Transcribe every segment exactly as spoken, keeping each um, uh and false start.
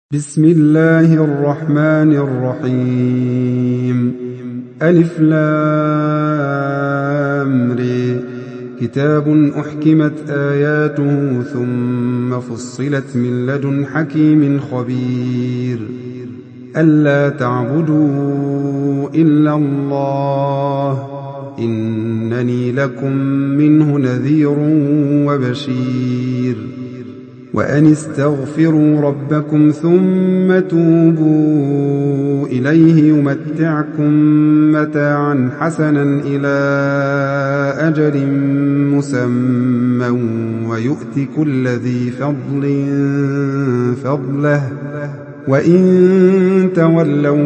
بسم الله الرحمن الرحيم. ألف لام ر. كتاب أحكمت آياته ثم فصلت من لدن حكيم خبير. ألا تعبدوا إلا الله إنني لكم منه نذير وبشير. وأن استغفروا ربكم ثم توبوا إليه يمتعكم متاعا حسنا إلى أجل مسمى ويؤت كل ذي فضل فضله وإن تولوا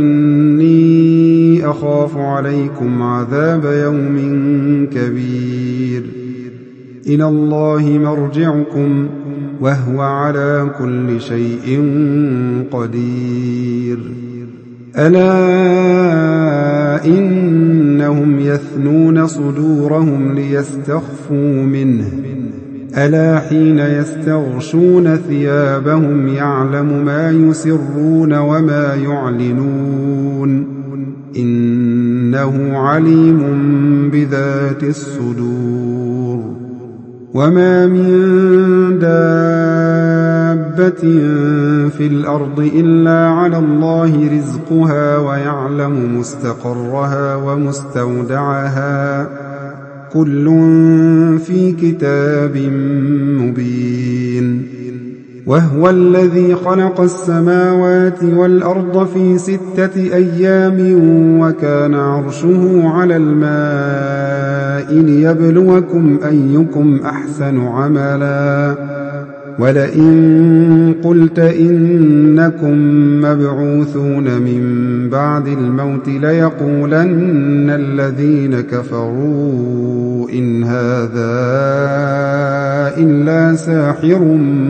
فإني أخاف عليكم عذاب يوم كبير. إلى الله مرجعكم وهو على كل شيء قدير. ألا إنهم يثنون صدورهم ليستخفوا منه ألا حين يستغشون ثيابهم يعلم ما يسرون وما يعلنون إنه عليم بذات الصدور. وما من دابة في الأرض إلا على الله رزقها ويعلم مستقرها ومستودعها كل في كتاب مبين. وهو الذي خلق السماوات والأرض في ستة أيام وكان عرشه على الماء ليبلوكم أيكم أحسن عملا. ولئن قلت إنكم مبعوثون من بعد الموت ليقولن الذين كفروا إن هذا إلا ساحر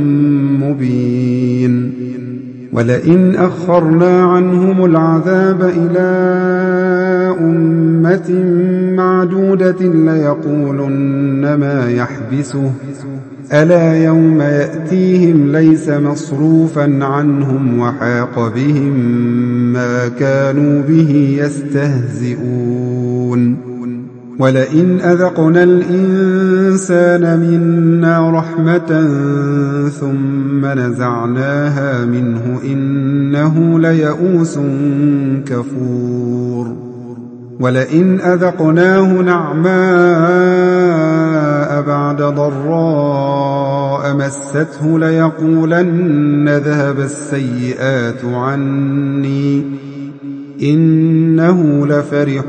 مبين. ولئن أخرنا عنهم العذاب إلى أمة معدودة ليقولن ما يحبسه ألا يوم يأتيهم ليس مصروفا عنهم وحاق بهم ما كانوا به يستهزئون. ولئن أذقنا الإنسان منا رحمة ثم نزعناها منه إنه ليئوس كفور. ولئن أذقناه نعماء بعد ضراء مسته ليقولن ذهب السيئات عني إنه لفرح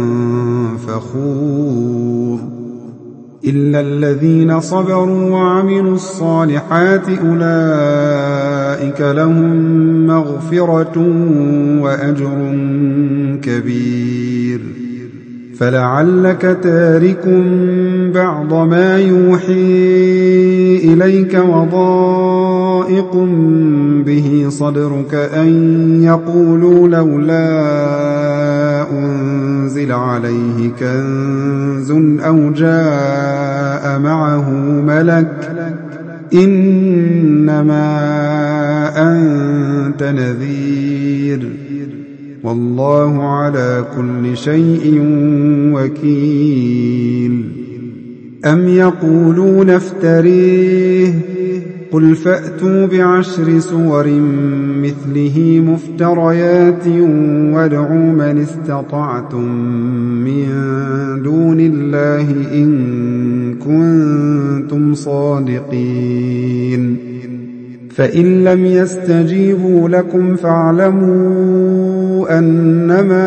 فخور. إلا الذين صبروا وعملوا الصالحات أولئك لهم مغفرة وأجر كبير. فلعلك تارك بعض ما يوحي إليك وضائق به صدرك أن يقولوا لولا أنزل عليه كنز أو جاء معه ملك إنما أنت نذير والله على كل شيء وكيل. أم يقولون افتريه قل فأتوا بعشر سور مثله مفتريات وادعوا من استطعتم من دون الله إن كنتم صادقين. فإن لم يستجيبوا لكم فاعلموا أنما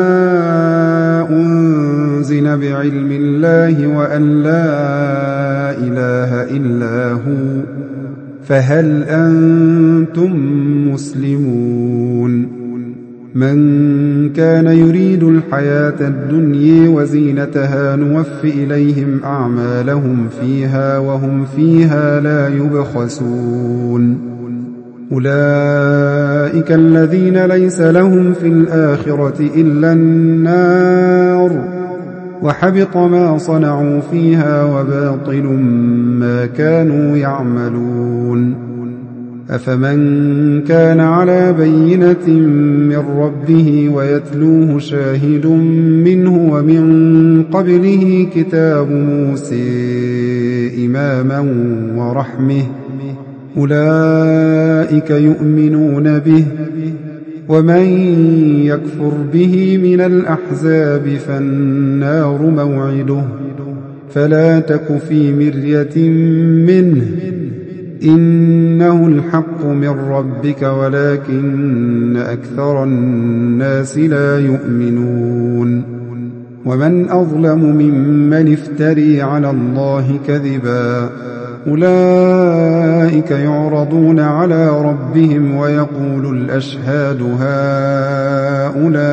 أنزل بعلم الله وأن لا إله إلا هو فهل أنتم مسلمون. من كان يريد الحياة الدنيا وزينتها نوف إليهم أعمالهم فيها وهم فيها لا يبخسون. أولئك الذين ليس لهم في الآخرة إلا النار وحبط ما صنعوا فيها وباطل ما كانوا يعملون. أفمن كان على بينة من ربه ويتلوه شاهد منه ومن قبله كتاب موسى إماما ورحمة أولئك يؤمنون به ومن يكفر به من الأحزاب فالنار موعده فلا تك في مرية منه إنه الحق من ربك ولكن أكثر الناس لا يؤمنون ومن أظلم ممن افتري على الله كذبا أولئك يعرضون على ربهم ويقول الأشهاد هؤلاء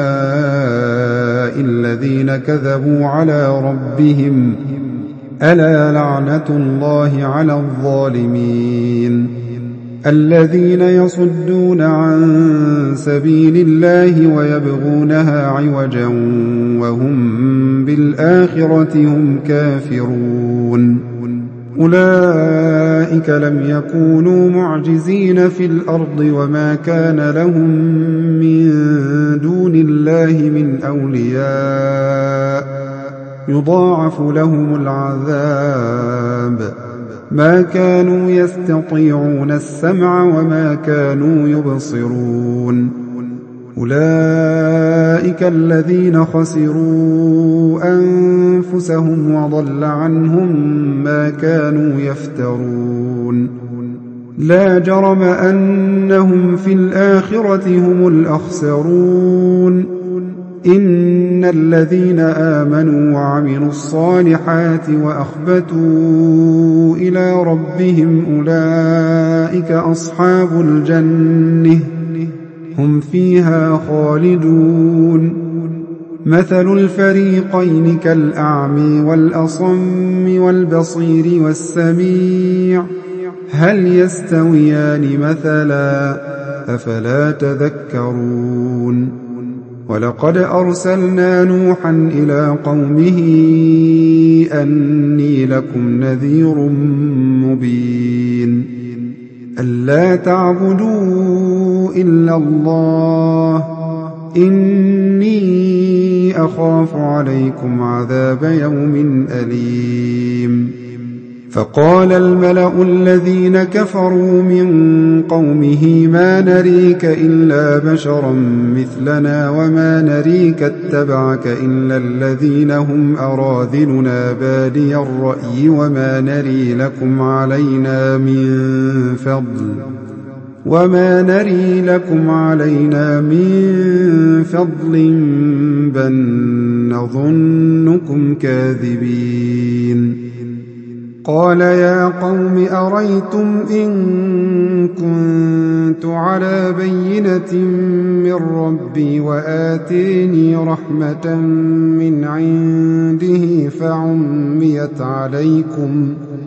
الذين كذبوا على ربهم ألا لعنة الله على الظالمين الذين يصدون عن سبيل الله ويبغونها عوجا وهم بالآخرة هم كافرون أولئك لم يكونوا معجزين في الأرض وما كان لهم من دون الله من أولياء يضاعف لهم العذاب ما كانوا يستطيعون السمع وما كانوا يبصرون أولئك الذين خسروا أنفسهم وضل عنهم ما كانوا يفترون لا جرم أنهم في الآخرة هم الأخسرون إن الذين آمنوا وعملوا الصالحات وأخبتوا إلى ربهم أولئك أصحاب الجنة هم فيها خالدون مثل الفريقين كالأعمي والأصم والبصير والسميع هل يستويان مثلا أفلا تذكرون ولقد أرسلنا نوحا إلى قومه أني لكم نذير مبين ألا تعبدوا إلا الله إني أخاف عليكم عذاب يوم أليم فقال الملأ الذين كفروا من قومه ما نريك إلا بشرا مثلنا وما نريك اتبعك إلا الذين هم أراذلنا بادي الرأي وما نري لكم علينا من فضل وما نري لكم علينا من فضل بل نظنكم كاذبين قال يا قوم أريتم إن كنت على بينة من ربي وآتيني رحمة من عنده فعميت عليكم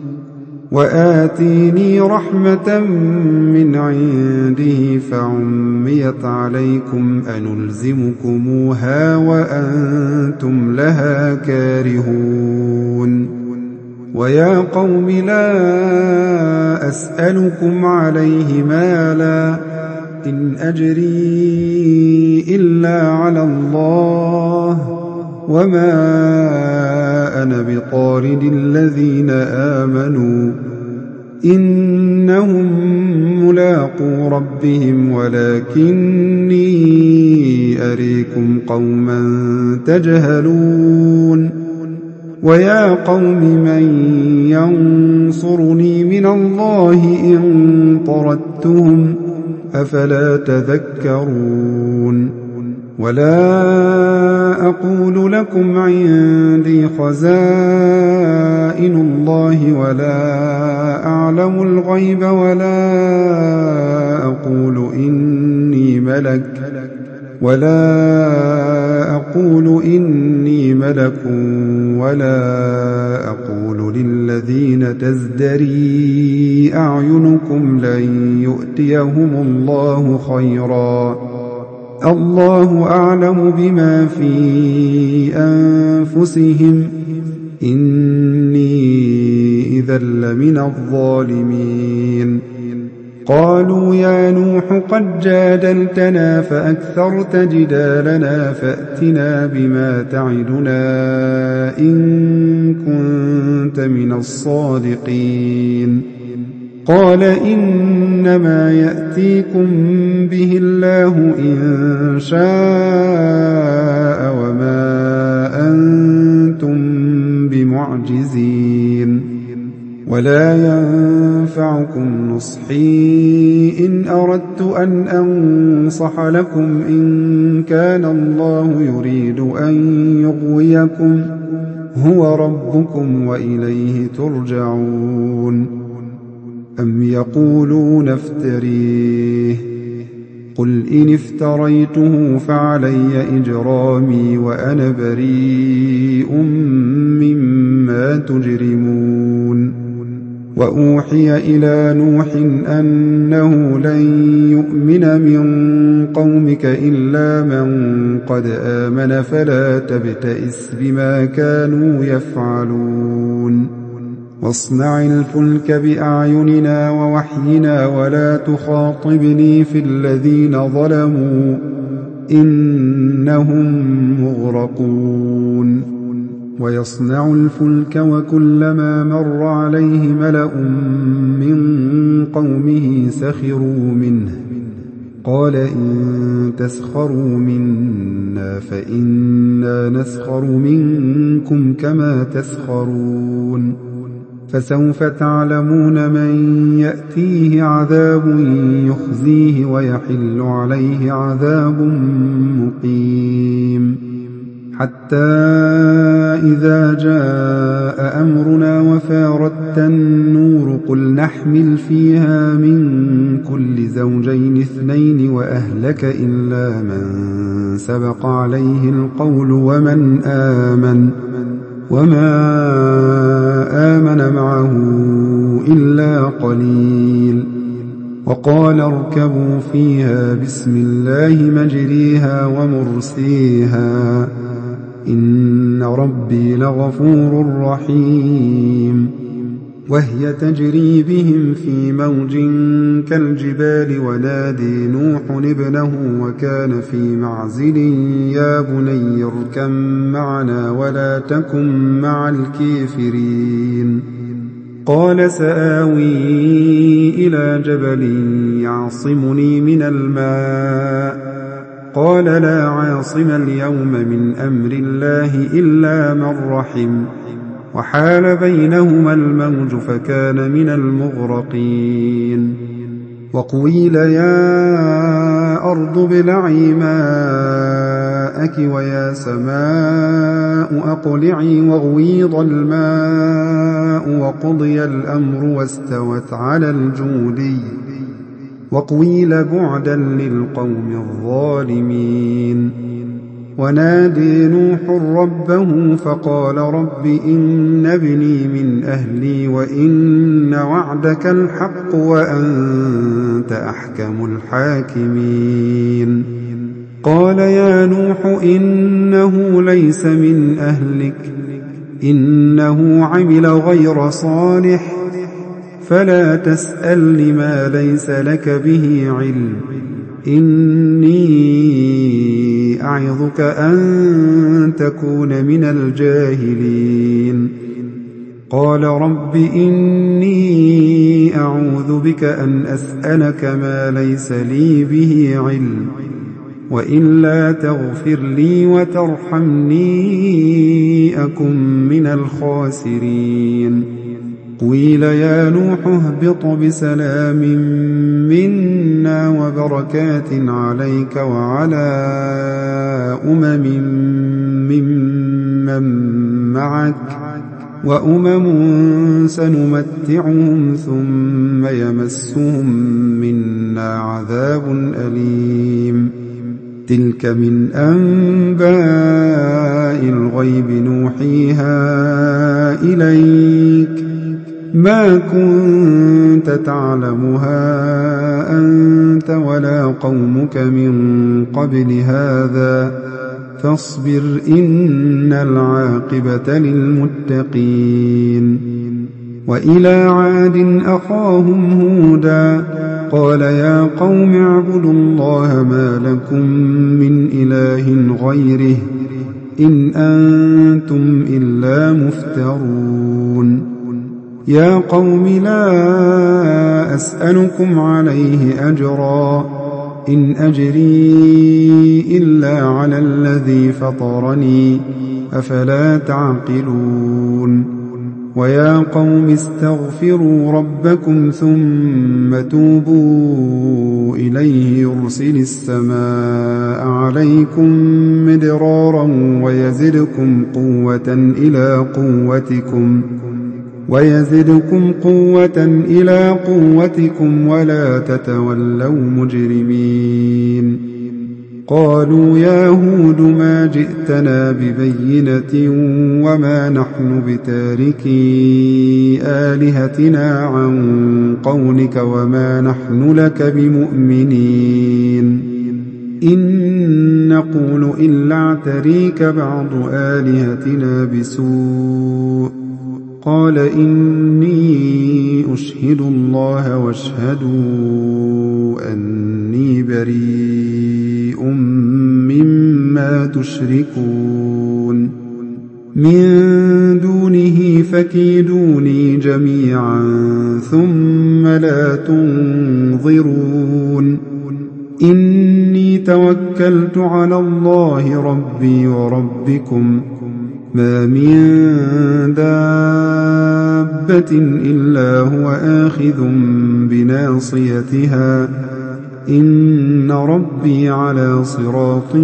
وآتيني رحمة من عنده فعميت عليكم أنلزمكموها وأنتم لها كارهون ويا قوم لا أسألكم عليه مالا إن أجري إلا على الله وما أنا بطارد الذين آمنوا إنهم ملاقو ربهم ولكني أريكم قوما تجهلون ويا قوم من ينصرني من الله إن طردتهم أفلا تذكرون ولا أقول لكم عندي خزائن الله ولا أعلم الغيب ولا أقول إني ملك ولا أقول إني ملك ولا أقول للذين تزدري أعينكم لن يؤتيهم الله خيرا الله أعلم بما في أنفسهم إني إذا لمن الظالمين قالوا يا نوح قد جادلتنا فأكثرت جدالنا فأتنا بما تعدنا إن كنت من الصادقين قال إنما يأتيكم به الله إن شاء وما أنتم بمعجزين ولا ينفعكم نصحي إن أردت أن أنصح لكم إن كان الله يريد أن يغويكم هو ربكم وإليه ترجعون أم يقولون افتريه قل إن افتريته فعلي إجرامي وأنا بريء مما تجرمون وأوحي إلى نوح أنه لن يؤمن من قومك إلا من قد آمن فلا تبتئس بما كانوا يفعلون واصنع الفلك بأعيننا ووحينا ولا تخاطبني في الذين ظلموا إنهم مغرقون ويصنع الفلك وكلما مر عليه ملأ من قومه سخروا منه قال إن تسخروا منا فإنا نسخر منكم كما تسخرون فسوف تعلمون من يأتيه عذاب يخزيه ويحل عليه عذاب مقيم حتى إذا جاء أمرنا وفارت النور قل نحمل فيها من كل زوجين اثنين وأهلك إلا من سبق عليه القول ومن آمن وما آمن معه إلا قليل وقال اركبوا فيها بسم الله مجريها ومرسيها إن ربي لغفور رحيم وهي تجري بهم في موج كالجبال ونادي نوح ابنه وكان في معزل يا بني اركب معنا ولا تكن مع الكافرين قال سآوي إلى جبل يعصمني من الماء قال لا عاصم اليوم من أمر الله إلا من رحم وحال بينهما الموج فكان من المغرقين وقيل يا أرض ابلعي ماءك ويا سماء أقلعي وغيض الماء وقضي الأمر واستوت على الجودي وقيل بعدا للقوم الظالمين ونادي نوح ربه فقال رب إن ابني من أهلي وإن وعدك الحق وأنت أحكم الحاكمين قال يا نوح إنه ليس من أهلك إنه عمل غير صالح فلا تسأل لما ليس لك به علم إني أعظك أن تكون من الجاهلين قال رب إني أعوذ بك أن أسألك ما ليس لي به علم وإلا تغفر لي وترحمني أكن من الخاسرين قيل يا نوح اهبط بسلام منا وبركات عليك وعلى أمم ممن معك وأمم سنمتعهم ثم يمسهم منا عذاب أليم تلك من أنباء الغيب نوحيها إليك ما كنت تعلمها أنت ولا قومك من قبل هذا فاصبر إن العاقبة للمتقين وإلى عاد أخاهم هودا قال يا قوم اعبدوا الله ما لكم من إله غيره إن أنتم إلا مفترون يا قوم لا أسألكم عليه أجرا إن أجري إلا على الذي فطرني أفلا تعقلون ويا قوم استغفروا ربكم ثم توبوا إليه يرسل السماء عليكم مدرارا ويزدكم قوة إلى قوتكم ويزدكم قوة إلى قوتكم ولا تتولوا مجرمين قالوا يا هود ما جئتنا ببينة وما نحن بتاركي آلهتنا عن قولك وما نحن لك بمؤمنين إن نقول إلا اعتريك بعض آلهتنا بسوء قال إني أشهد الله واشهدوا أني بريء مما تشركون من دونه فكيدوني جميعا ثم لا تنظرون إني توكلت على الله ربي وربكم ما من دابة إلا هو آخذ بناصيتها إن ربي على صراط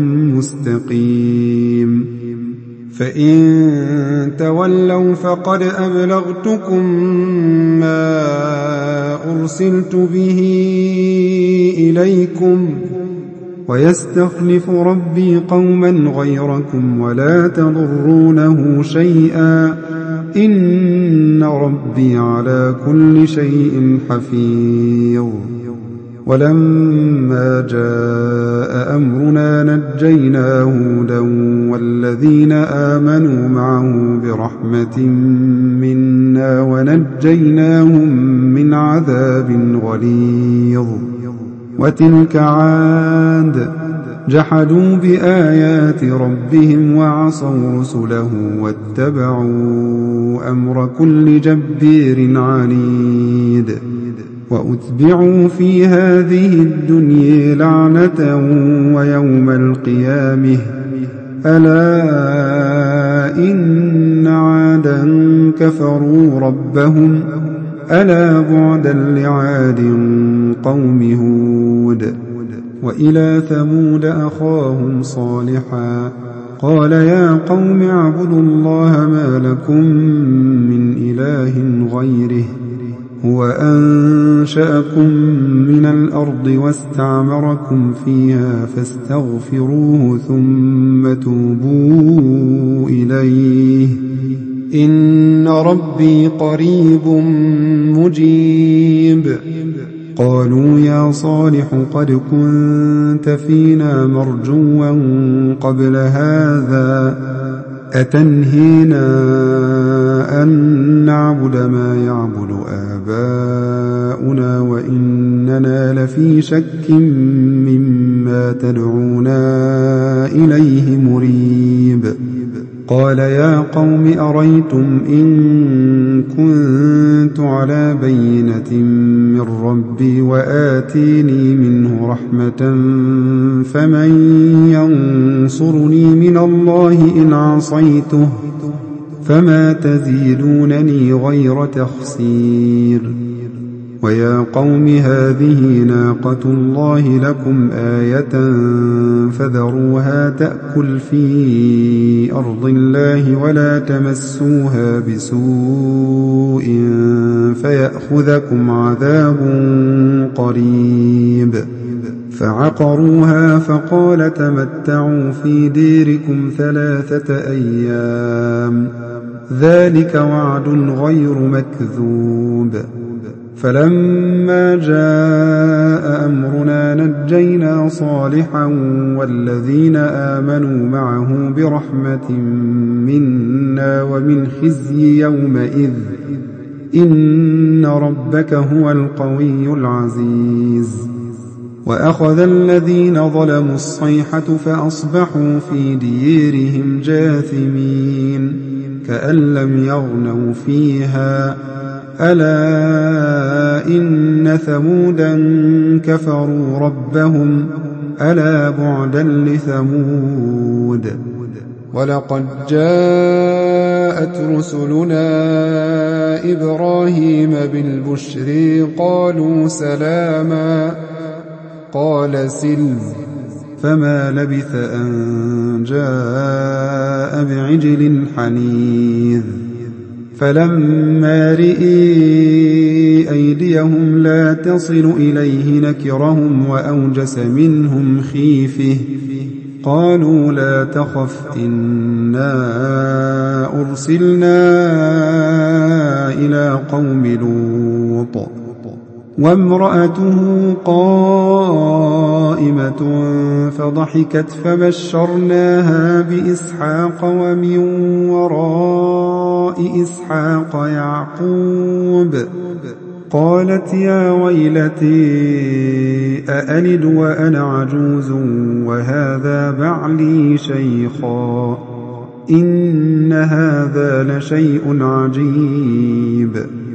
مستقيم فإن تولوا فقد أبلغتكم ما أرسلت به إليكم ويستخلف ربي قوما غيركم ولا تضرونه شيئا إن ربي على كل شيء حفيظ ولما جاء أمرنا نجينا هودا والذين آمنوا معه برحمة منا ونجيناهم من عذاب غليظ وتلك عاد جحدوا بآيات ربهم وعصوا رسله واتبعوا أمر كل جبير عنيد وأتبعوا في هذه الدنيا لعنة ويوم القيامة ألا إن عادا كفروا ربهم ألا بعدا لعاد قوم هود وإلى ثمود أخاهم صالحا قال يا قوم اعبدوا الله ما لكم من إله غيره هو أنشأكم من الأرض واستعمركم فيها فاستغفروه ثم توبوا إليه إن ربي قريب مجيب قالوا يا صالح قد كنت فينا مرجوا قبل هذا أتنهينا أن نعبد ما يعبد آباؤنا وإننا لفي شك مما تدعونا إليه مريب قال يا قوم أريتم إن كنت على بينة من ربي وآتيني منه رحمة فمن ينصرني من الله إن عصيته فما تزيدونني غير تخسير ويا قوم هذه ناقة الله لكم آية فذروها تأكل في أرض الله ولا تمسوها بسوء فيأخذكم عذاب قريب فعقروها فقال تمتعوا في ديركم ثلاثة أيام ذلك وعد غير مكذوب فلما جاء أمرنا نجينا صالحا والذين آمنوا معه برحمة منا ومن خزي يومئذ إن ربك هو القوي العزيز. وأخذ الذين ظلموا الصيحة فأصبحوا في ديارهم جاثمين كأن لم يغنوا فيها ألا إن ثمودا كفروا ربهم ألا بعدا لثمود. ولقد جاءت رسلنا إبراهيم بالبشر قالوا سلاما قال سلم فما لبث أن جاء بعجل حنيذ. فلما رئي أيديهم لا تصل إليه نكرهم وأوجس منهم خيفة قالوا لا تخف إنا أرسلنا إلى قوم لوط وامرأته قائمة فضحكت فبشرناها بإسحاق ومن وراء إسحاق يعقوب قالت يا ويلتي أألد وأنا عجوز وهذا بعلي شيخا إن هذا لشيء عجيب.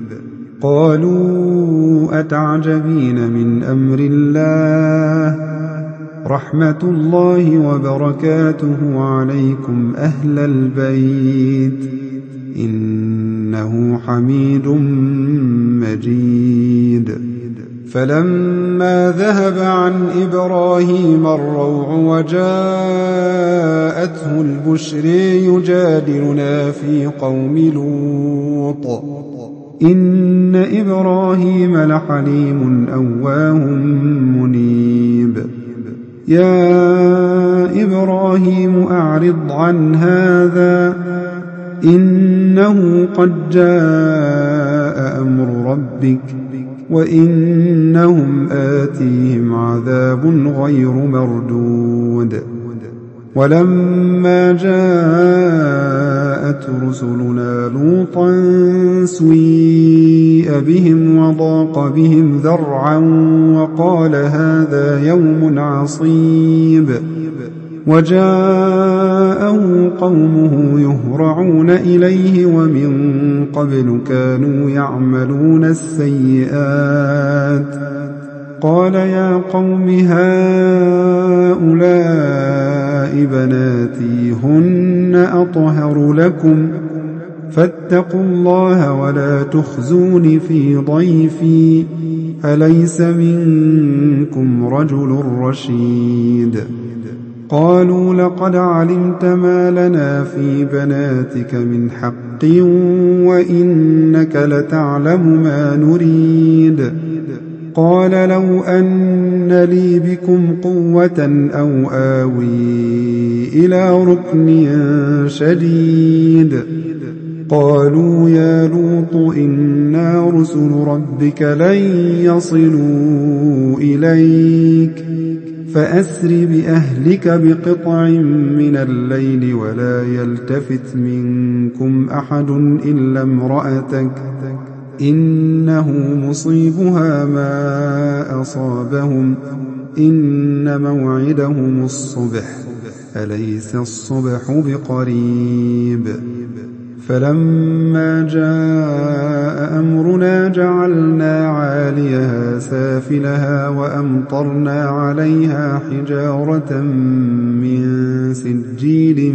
قالوا أتعجبين من أمر الله رحمة الله وبركاته عليكم أهل البيت إنه حميد مجيد. فلما ذهب عن إبراهيم الروع وجاءته البشر يجادلنا في قوم لوط إن إبراهيم لحليم أواه منيب. يا إبراهيم أعرض عن هذا إنه قد جاء أمر ربك وإنهم آتيهم عذاب غير مردود. ولما جاءت رسلنا لوطا سيء بهم وضاق بهم ذرعا وقال هذا يوم عصيب وجاءه قومه يهرعون إليه ومن قبل كانوا يعملون السيئات قال يا قوم هؤلاء بناتي هن أطهر لكم فاتقوا الله ولا تخزون في ضيفي أليس منكم رجل رشيد. قالوا لقد علمت ما لنا في بناتك من حق وإنك لتعلم ما نريد. قال لو أن لي بكم قوة أو آوي إلى ركن شديد. قالوا يا لوط إنا رسل ربك لن يصلوا إليك فأسر بأهلك بقطع من الليل ولا يلتفت منكم أحد إلا امرأتك إنه مصيبها ما أصابهم إن موعدهم الصبح أليس الصبح بقريب. فلما جاء أمرنا جعلنا عاليها سافلها وأمطرنا عليها حجارة من سجيل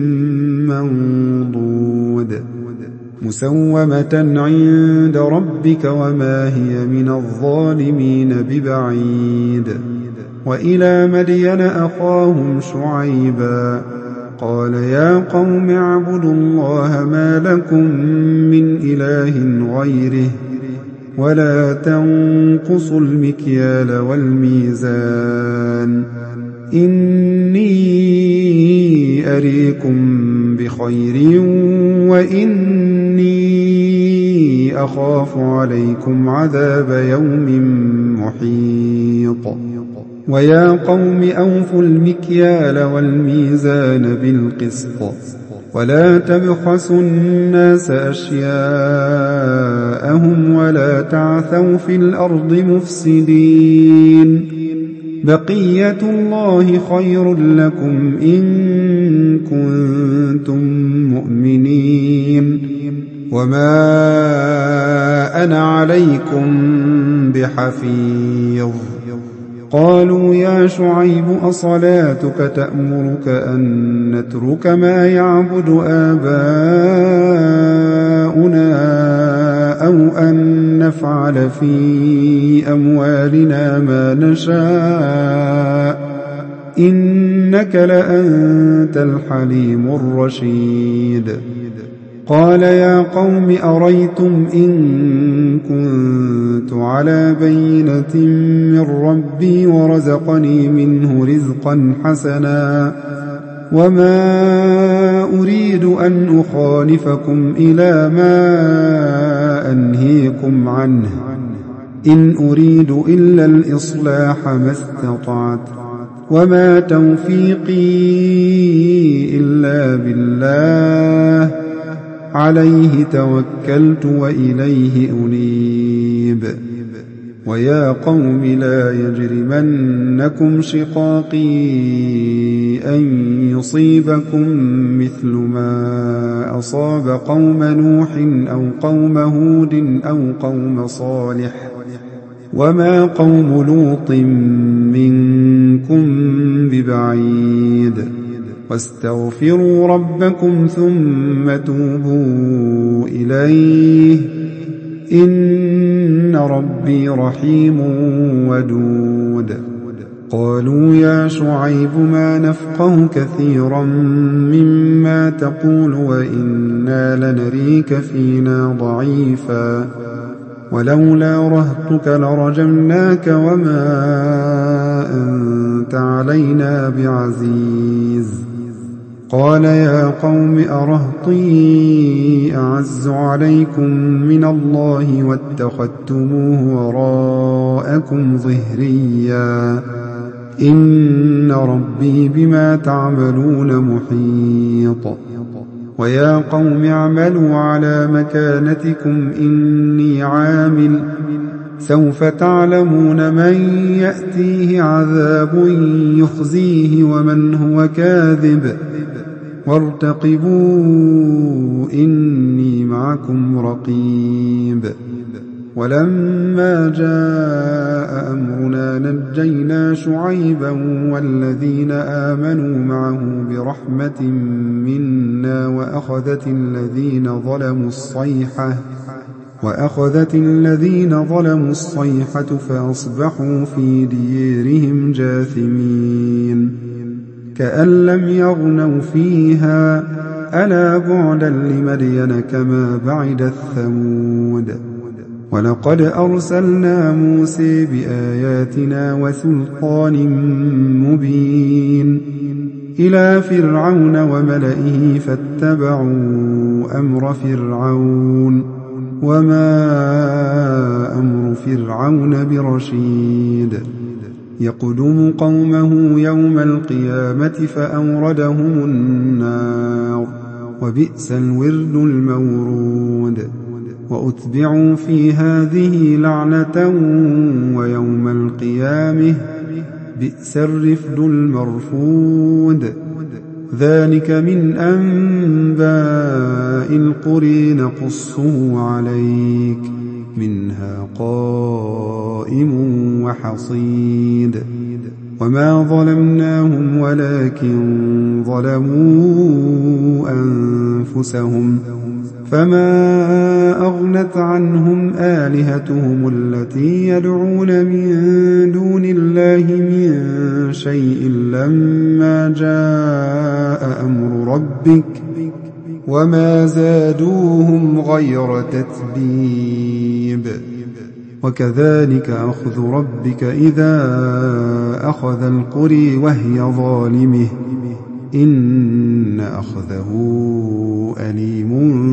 منضود مسومة عند ربك وما هي من الظالمين ببعيد. وإلى مدين أخاهم شعيبا قال يا قوم اعبدوا الله ما لكم من إله غيره ولا تنقصوا المكيال والميزان إني أريكم بخير وإني أخاف عليكم عذاب يوم محيط. ويا قوم أوفوا المكيال والميزان بالقسط ولا تبخسوا الناس أشياءهم ولا تعثوا في الأرض مفسدين بقية الله خير لكم إن كنتم مؤمنين وما أنا عليكم بحفيظ قالوا يا شعيب أصلاتك تأمرك أن نترك ما يعبد آباؤنا أو أن نفعل في أموالنا ما نشاء إنك لأنت الحليم الرشيد قال يا قوم أريتم إن كنت على بينة من ربي ورزقني منه رزقا حسنا وما أريد أن أخالفكم إلى ما أنهيكم عنه إن أريد إلا الإصلاح ما استطعت وما توفيقي إلا بالله عليه توكلت وإليه أنيب ويا قوم لا يجرمنكم شقاقي أن يصيبكم مثل ما أصاب قوم نوح أو قوم هود أو قوم صالح وما قوم لوط منكم ببعيد واستغفروا ربكم ثم توبوا إليه إن ربي رحيم ودود قالوا يا شعيب ما نفقه كثيرا مما تقول وإنا لنريك فينا ضعيفا ولولا رهطك لرجمناك وما أنت علينا بعزيز قال يا قوم أرهطي أعز عليكم من الله واتخذتموه وراءكم ظهريا إن ربي بما تعملون محيط ويا قوم اعملوا على مكانتكم إني عامل سوف تعلمون من يأتيه عذاب يخزيه ومن هو كاذب وارتقبوا إني معكم رقيب ولما جاء أمرنا نجينا شعيبا والذين آمنوا معه برحمة منا وأخذت الذين ظلموا الصيحة وأخذت الذين ظلموا الصيحة فأصبحوا في ديارهم جاثمين كأن لم يغنوا فيها ألا بعدا لمدين كما بعدت ثمود ولقد أرسلنا موسى بآياتنا وسلطان مبين إلى فرعون وملئه فاتبعوا أمر فرعون وما أمر فرعون برشيد يقدم قومه يوم القيامة فأوردهم النار وبئس الورد المورود وأتبعوا في هذه لعنة ويوم القيامة بئس الرفد المرفود ذلك من أنباء القرى نقصه عليك منها قائم وحصيد وما ظلمناهم ولكن ظلموا أنفسهم فما أغنت عنهم آلهتهم التي يدعون من دون الله من شيء لما جاء أمر ربك وما زادوهم غير تتبيب وكذلك أخذ ربك إذا أخذ القرى وهي ظالمة إن أخذه أليم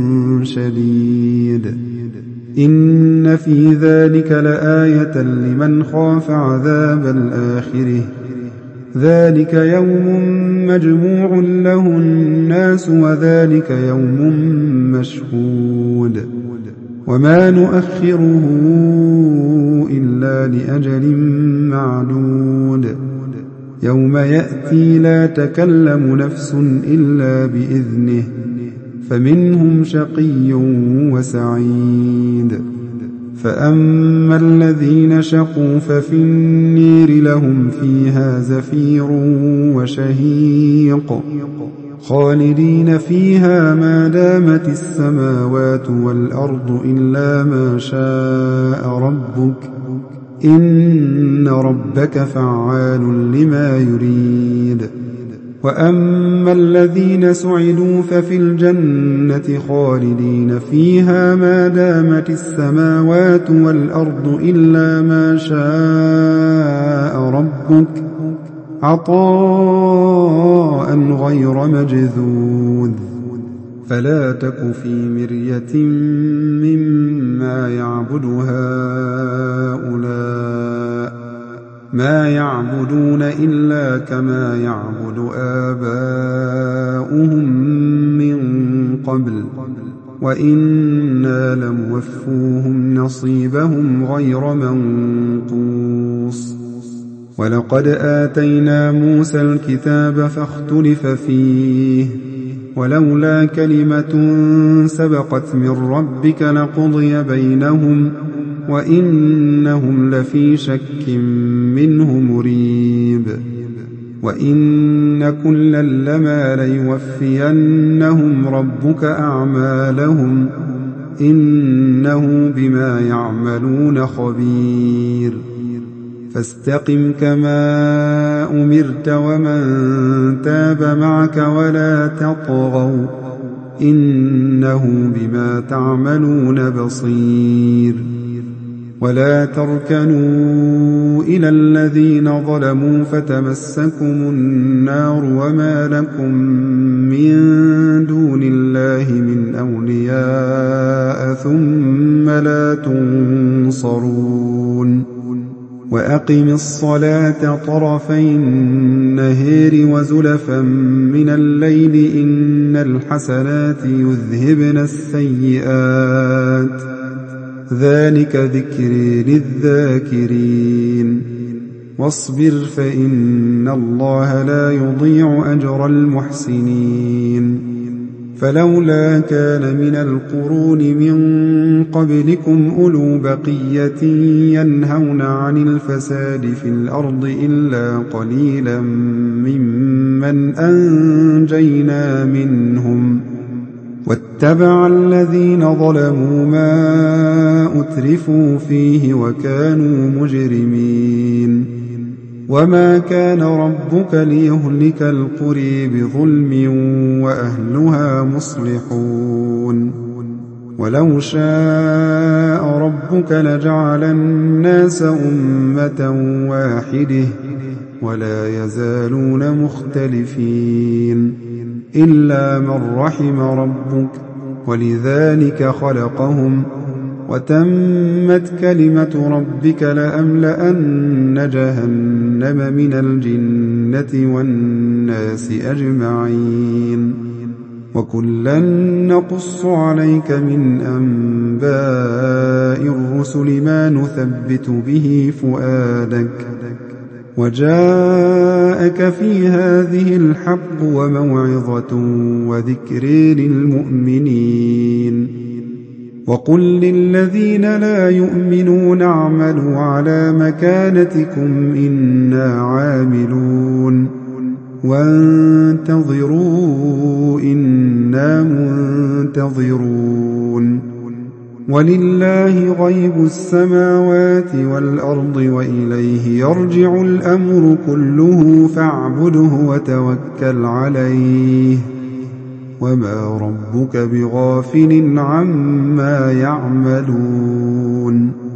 شديد إن في ذلك لآية لمن خاف عذاب الآخرة ذلك يوم مجموع له الناس وذلك يوم مشهود وما نؤخره إلا لأجل معدود يوم يأتي لا تكلم نفس إلا بإذنه فمنهم شقي وسعيد فأما الذين شقوا ففي النير لهم فيها زفير وشهيق خالدين فيها ما دامت السماوات والأرض إلا ما شاء ربك إن ربك فعال لما يريد وأما الذين سعدوا ففي الجنة خالدين فيها ما دامت السماوات والأرض إلا ما شاء ربك عطاء غير مجذوذ فلا تك في مرية مما يعبد هؤلاء ما يعبدون إلا كما يعبد آباؤهم من قبل وإنا لموفوهم نصيبهم غير منقوص ولقد آتينا موسى الكتاب فاختلف فيه ولولا كلمة سبقت من ربك لقضي بينهم وإنهم لفي شك منه مريب وإن كلا لما ليوفينهم ربك أعمالهم إنه بما يعملون خبير فاستقم كما أمرت ومن تاب معك ولا تطغوا إنه بما تعملون بصير ولا تركنوا إلى الذين ظلموا فتمسكم النار وما لكم من دون الله من أولياء ثم لا تنصرون وأقم الصلاة طرفي النهار وزلفا من الليل إن الحسنات يذهبن السيئات ذلك ذكر للذاكرين واصبر فإن الله لا يضيع أجر المحسنين فلولا كان من القرون من قبلكم أولو بقية ينهون عن الفساد في الأرض إلا قليلا ممن أنجينا منهم واتبع الذين ظلموا ما أترفوا فيه وكانوا مجرمين وما كان ربك ليهلك القرى بظلم وأهلها مصلحون ولو شاء ربك لجعل الناس أمة واحدة ولا يزالون مختلفين إلا من رحم ربك ولذلك خلقهم وتمت كلمة ربك لأملأن جهنم من الجنة والناس أجمعين وكلا نقص عليك من أنباء الرسل ما نثبت به فؤادك وجاءك في هذه الحق وموعظة وذكر للمؤمنين وقل للذين لا يؤمنون اعملوا على مكانتكم إنا عاملون وانتظروا إنا منتظرون ولله غيب السماوات والأرض وإليه يرجع الأمر كله فاعبده وتوكل عليه وما ربك بغافل عما يعملون